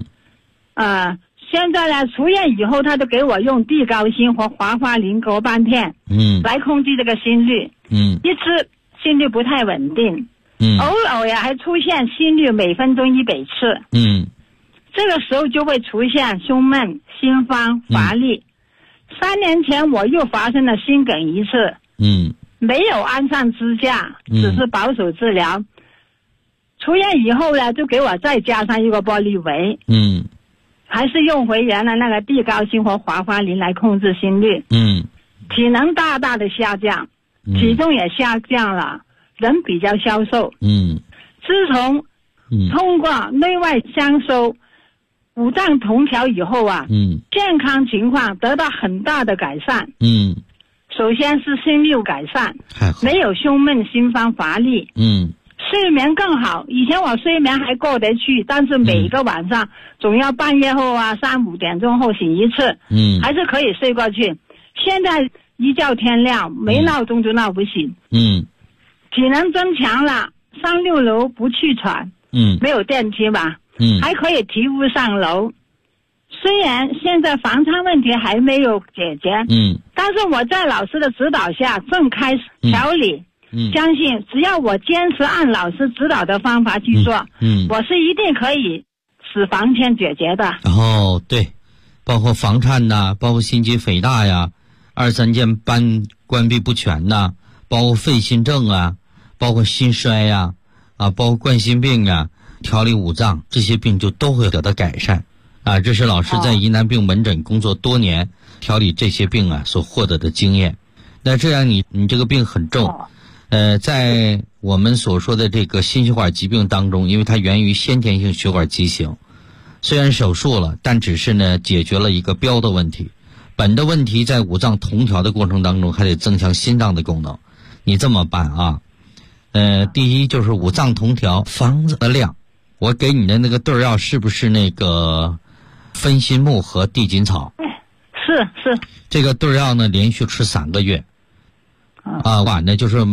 现在呢出院以后他都给我用地高辛和华花林格半片，来控制这个心率，一直心率不太稳定，偶尔呀还出现心率每分钟100次，这个时候就会出现胸闷、心慌、乏力。3年前我又发生了心梗一次，没有安上支架，只是保守治疗。出院以后呢，就给我再加上一个玻璃围，还是用回原来那个地高辛和华花林来控制心率，体能大大的下降，体重也下降了，人比较消瘦。自从通过内外相收五脏同调以后啊，健康情况得到很大的改善。首先是心率改善，没有胸闷、心慌、乏力。睡眠更好，以前我睡眠还过得去，但是每个晚上总要半夜后啊3、5点钟后醒一次，还是可以睡过去。现在一觉天亮，没闹钟就闹不醒。体能增强了，上6楼不气喘，没有电梯吧，还可以提屋上楼。虽然现在房颤问题还没有解决，但是我在老师的指导下正开始调理，相信只要我坚持按老师指导的方法去做，我是一定可以使房颤解决的。 对，包括房颤呐，包括心肌肥大呀，2、3件斑关闭不全呐，包括肺心症啊，包括心衰呀，包括冠心病啊，调理五脏这些病就都会得到改善。这是老师在疑难病门诊工作多年，调理这些病所获得的经验。那这样你这个病很重，在我们所说的这个心血管疾病当中，因为它源于先天性血管畸形，虽然手术了，但只是呢解决了一个标的问题，本的问题在五脏同调的过程当中还得增强心脏的功能。你这么办啊？第一就是五脏同调，方子的量，我给你的那个对药是不是那个分心木和地锦草？ 是。 这个对药呢，连续吃3个月，晚呢就是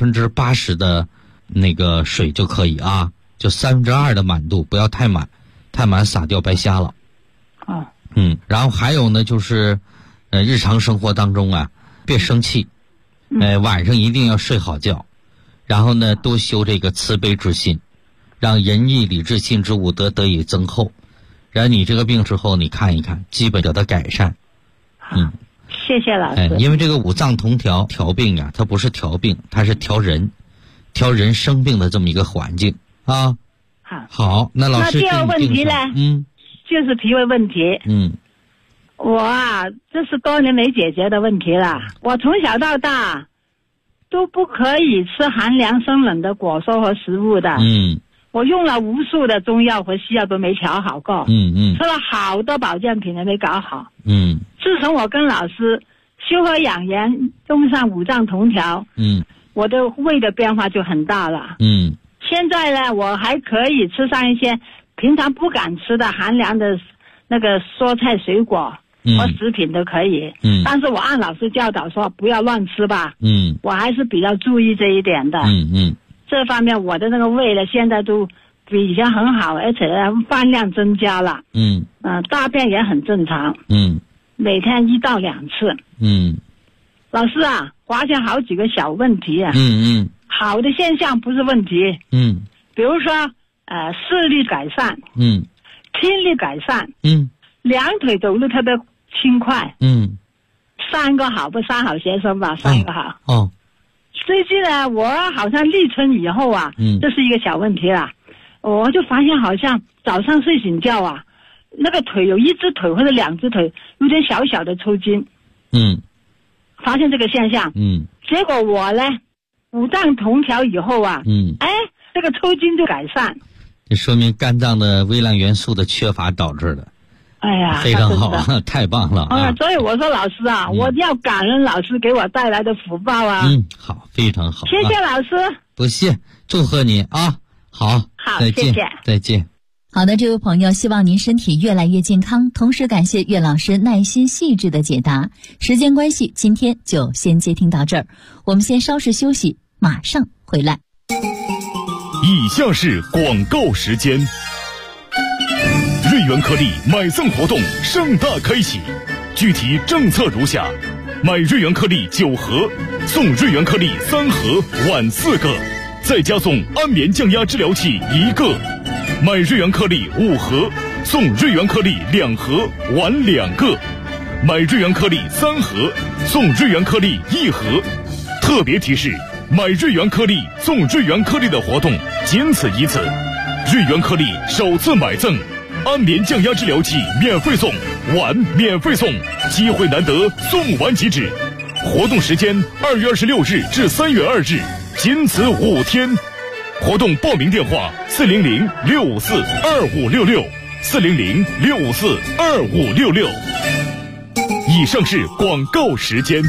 80%的那个水就可以啊，就2/3的满度，不要太满，太满洒掉白瞎了。然后还有呢，就是日常生活当中别生气，晚上一定要睡好觉，然后呢多修这个慈悲之心，让仁义礼智信之五德得以增厚。然后你这个病之后你看一看，基本得到改善。 谢谢老师。 因为这个五脏同调调病它不是调病，它是调人生病的这么一个环境啊。好，那老师那第二问题呢？就是脾胃问题。我这是多年没解决的问题了。我从小到大都不可以吃寒凉生冷的果蔬和食物的。我用了无数的中药和西药都没调好过。吃了好多保健品也没搞好。自从我跟老师修和养颜，用上五脏同调，我的胃的变化就很大了。现在呢，我还可以吃上一些平常不敢吃的寒凉的那个蔬菜水果和食品都可以。但是我按老师教导说不要乱吃吧。我还是比较注意这一点的。这方面我的那个胃呢，现在都比以前很好，而且饭量增加了。大便也很正常。每天1到2次。老师发现好几个小问题。好的现象不是问题。比如说视力改善，听力改善，2腿走路特别轻快。3个好不3好学生吧，3个好。最近呢，我好像立春以后这是一个小问题了。我就发现好像早上睡醒觉那个腿有1只腿或者2只腿有点小小的抽筋。发现这个现象。结果我呢五脏同调以后啊，这个抽筋就改善。 这说明肝脏的微量元素的缺乏导致的。 哎呀， 非常好，太棒了啊！ 所以我说老师啊，我要感恩老师给我带来的福报啊。 好，非常好。 谢谢老师。 不谢，祝贺你啊！好，再见， 谢谢， 再见。 好的，这位朋友，希望您身体越来越健康，同时感谢岳老师耐心细致的解答。时间关系，今天就先接听到这儿，我们先稍事休息，马上回来。 以下是广告时间。瑞元颗粒买赠活动盛大开启，具体政策如下：买瑞元颗粒9盒，送瑞元颗粒3盒，碗4个，再加送安眠降压治疗器1个；买瑞元颗粒5盒，送瑞元颗粒2盒，碗2个；买瑞元颗粒3盒，送瑞元颗粒1盒。特别提示：买瑞元颗粒送瑞元颗粒的活动仅此一次，瑞元颗粒首次买赠。安眠降压治疗器免费送，碗免费送，机会难得，送完即止。活动时间2月26日至3月2日，仅此5天。活动报名电话400-654-2566，400-654-2566。以上是广告时间。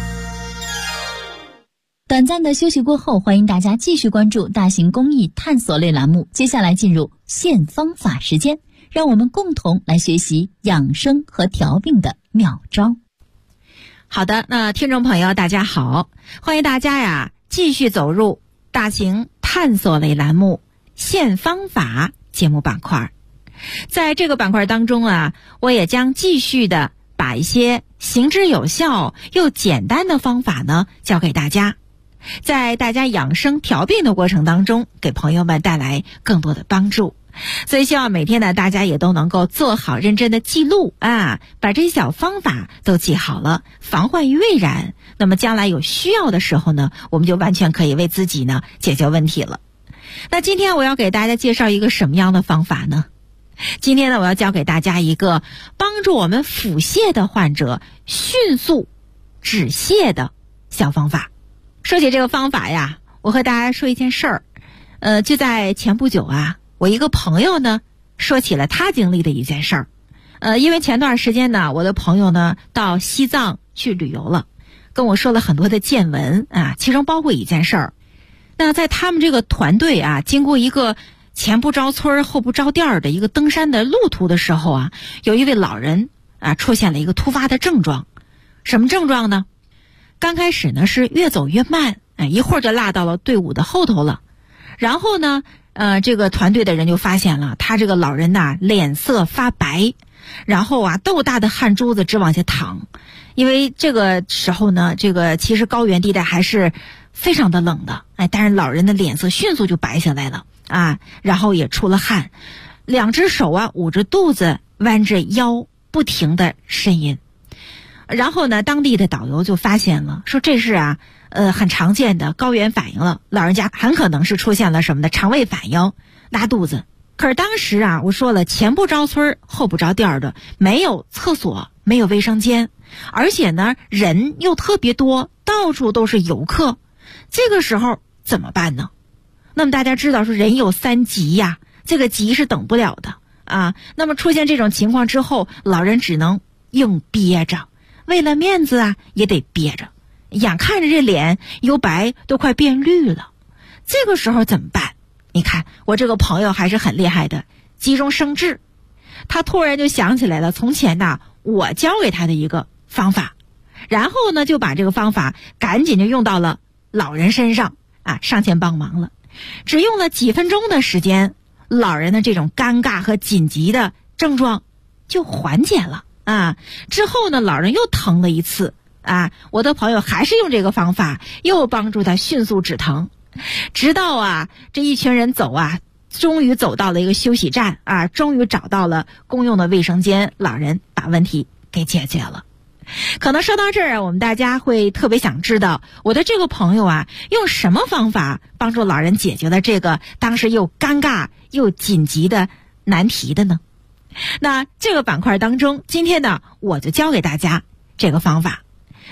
短暂的休息过后，欢迎大家继续关注大型公益探索类栏目。接下来进入现方法时间，让我们共同来学习养生和调病的妙招。 好的，那听众朋友大家好，欢迎大家呀继续走入大型探索类栏目现方法节目板块。在这个板块当中啊，我也将继续的把一些行之有效又简单的方法呢教给大家，在大家养生调病的过程当中，给朋友们带来更多的帮助。所以希望每天呢，大家也都能够做好认真的记录啊，把这些小方法都记好了，防患于未然。那么将来有需要的时候呢，我们就完全可以为自己呢解决问题了。那今天我要给大家介绍一个什么样的方法呢？今天呢，我要教给大家一个帮助我们腹泻的患者迅速止泻的小方法。说起这个方法呀，我和大家说一件事儿。就在前不久啊，我一个朋友呢说起了他经历的一件事儿。因为前段时间呢，我的朋友呢到西藏去旅游了，跟我说了很多的见闻啊，其中包括一件事儿。那在他们这个团队啊，经过一个前不着村后不着店的一个登山的路途的时候啊，有一位老人啊出现了一个突发的症状。什么症状呢？刚开始呢是越走越慢，一会儿就落到了队伍的后头了。然后呢这个团队的人就发现了他这个老人呐脸色发白，然后啊豆大的汗珠子直往下淌。因为这个时候呢，这个其实高原地带还是非常的冷的，但是老人的脸色迅速就白下来了啊，然后也出了汗，两只手啊捂着肚子，弯着腰，不停的呻吟。然后呢，当地的导游就发现了，说这是啊很常见的高原反应了，老人家很可能是出现了什么的肠胃反应，拉肚子。可是当时啊，我说了，前不着村后不着店的，没有厕所，没有卫生间，而且呢人又特别多，到处都是游客，这个时候怎么办呢？那么大家知道说人有3急呀，这个急是等不了的啊。那么出现这种情况之后，老人只能硬憋着，为了面子啊也得憋着，眼看着这脸由白都快变绿了。这个时候怎么办？你看我这个朋友还是很厉害的，急中生智，他突然就想起来了从前呐我教给他的一个方法，然后呢就把这个方法赶紧就用到了老人身上啊，上前帮忙了。只用了几分钟的时间，老人的这种尴尬和紧急的症状就缓解了啊。之后呢，老人又疼了一次啊，我的朋友还是用这个方法，又帮助他迅速止疼。直到啊这一群人走啊，终于走到了一个休息站啊，终于找到了公用的卫生间，老人把问题给解决了。可能说到这儿，我们大家会特别想知道，我的这个朋友啊，用什么方法帮助老人解决了这个当时又尴尬又紧急的难题的呢？那这个板块当中，今天呢，我就教给大家这个方法。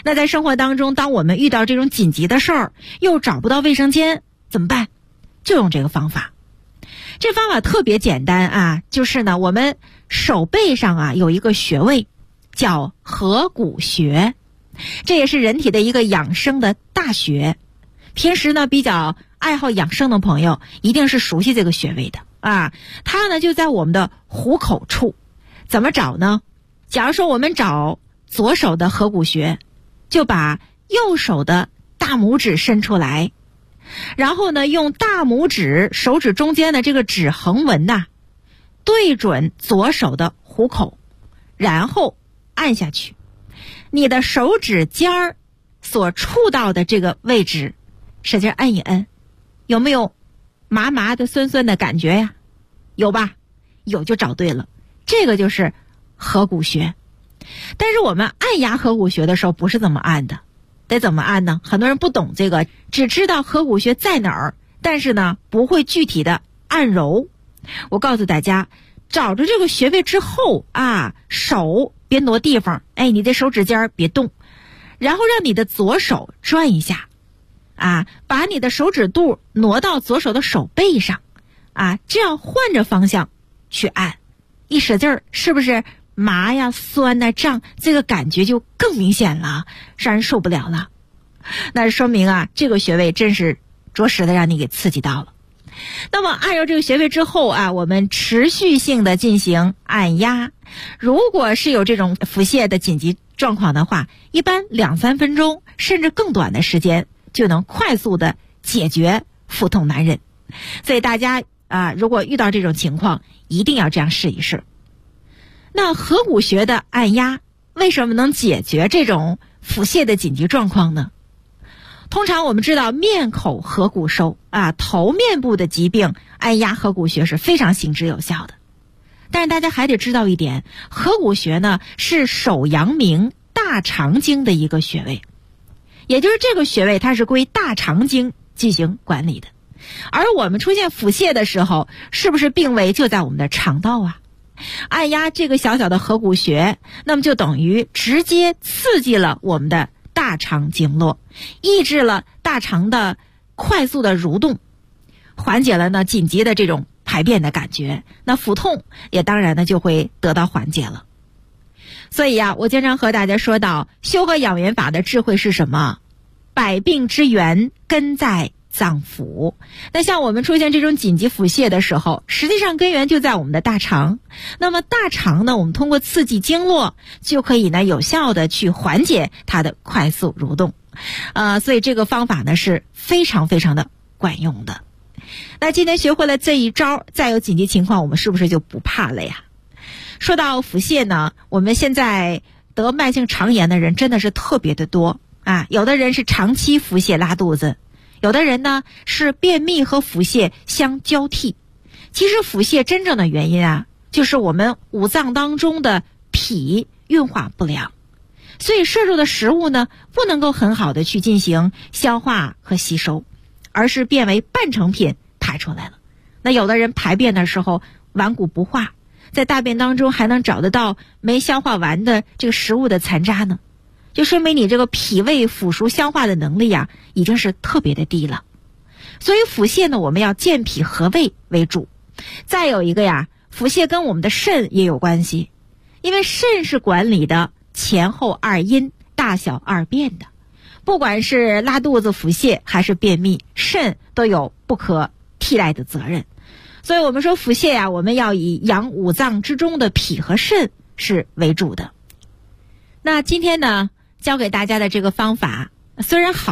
那在生活当中，当我们遇到这种紧急的事儿，又找不到卫生间，怎么办？就用这个方法。这方法特别简单啊，就是呢，我们手背上啊有一个穴位叫合谷穴，这也是人体的一个养生的大穴。平时呢比较爱好养生的朋友一定是熟悉这个穴位的啊。它呢就在我们的虎口处。怎么找呢？假如说我们找左手的合谷穴，就把右手的大拇指伸出来，然后呢用大拇指手指中间的这个指横纹呐，对准左手的虎口，然后按下去。你的手指尖儿所触到的这个位置使劲按一按，有没有麻麻的酸酸的感觉呀？有吧？有就找对了，这个就是合谷穴。但是我们按压合谷穴的时候不是这么按的，得怎么按呢？很多人不懂这个，只知道合谷穴在哪儿，但是呢不会具体的按揉。我告诉大家，找着这个穴位之后啊，手别挪地方，你的手指尖别动，然后让你的左手转一下啊，把你的手指肚挪到左手的手背上啊，这样换着方向去按，一使劲儿，是不是麻呀、酸呐、胀，这个感觉就更明显了，让人受不了了。那说明啊，这个穴位真是着实的让你给刺激到了。那么按照这个穴位之后啊，我们持续性的进行按压。如果是有这种腹泻的紧急状况的话，一般2-3分钟甚至更短的时间就能快速的解决腹痛难忍。所以大家如果遇到这种情况，一定要这样试一试。那合谷穴的按压为什么能解决这种腹泻的紧急状况呢？通常我们知道面口合谷收啊，头面部的疾病按压合谷穴是非常行之有效的。但是大家还得知道一点，合谷穴呢是手阳明大肠经的一个穴位，也就是这个穴位它是归大肠经进行管理的。而我们出现腹泻的时候，是不是病位就在我们的肠道啊？按压这个小小的合谷穴，那么就等于直接刺激了我们的大肠经络，抑制了大肠的快速的蠕动，缓解了呢紧急的这种排便的感觉，那腹痛也当然呢就会得到缓解了。所以我经常和大家说到，修和养元法的智慧是什么？百病之源根在脏腑。那像我们出现这种紧急腹泻的时候，实际上根源就在我们的大肠。那么大肠呢，我们通过刺激经络就可以呢有效的去缓解它的快速蠕动。所以这个方法呢是非常非常的管用的。那今天学会了这一招，再有紧急情况我们是不是就不怕了呀？说到腹泻呢，我们现在得慢性肠炎的人真的是特别的多啊，有的人是长期腹泻拉肚子，有的人呢是便秘和腹泻相交替。其实腹泻真正的原因就是我们五脏当中的脾运化不良，所以摄入的食物呢不能够很好的去进行消化和吸收，而是变为半成品排出来了。那有的人排便的时候顽固不化，在大便当中还能找得到没消化完的这个食物的残渣呢，就说明你这个脾胃腐熟消化的能力已经是特别的低了。所以腹泻呢，我们要健脾和胃为主。再有一个腹泻跟我们的肾也有关系，因为肾是管理的前后二阴、大小二便的。不管是拉肚子、腹泻还是便秘，肾都有不可替代的责任。所以我们说腹泻我们要以养五脏之中的脾和肾是为主的。那今天呢教给大家的这个方法虽然好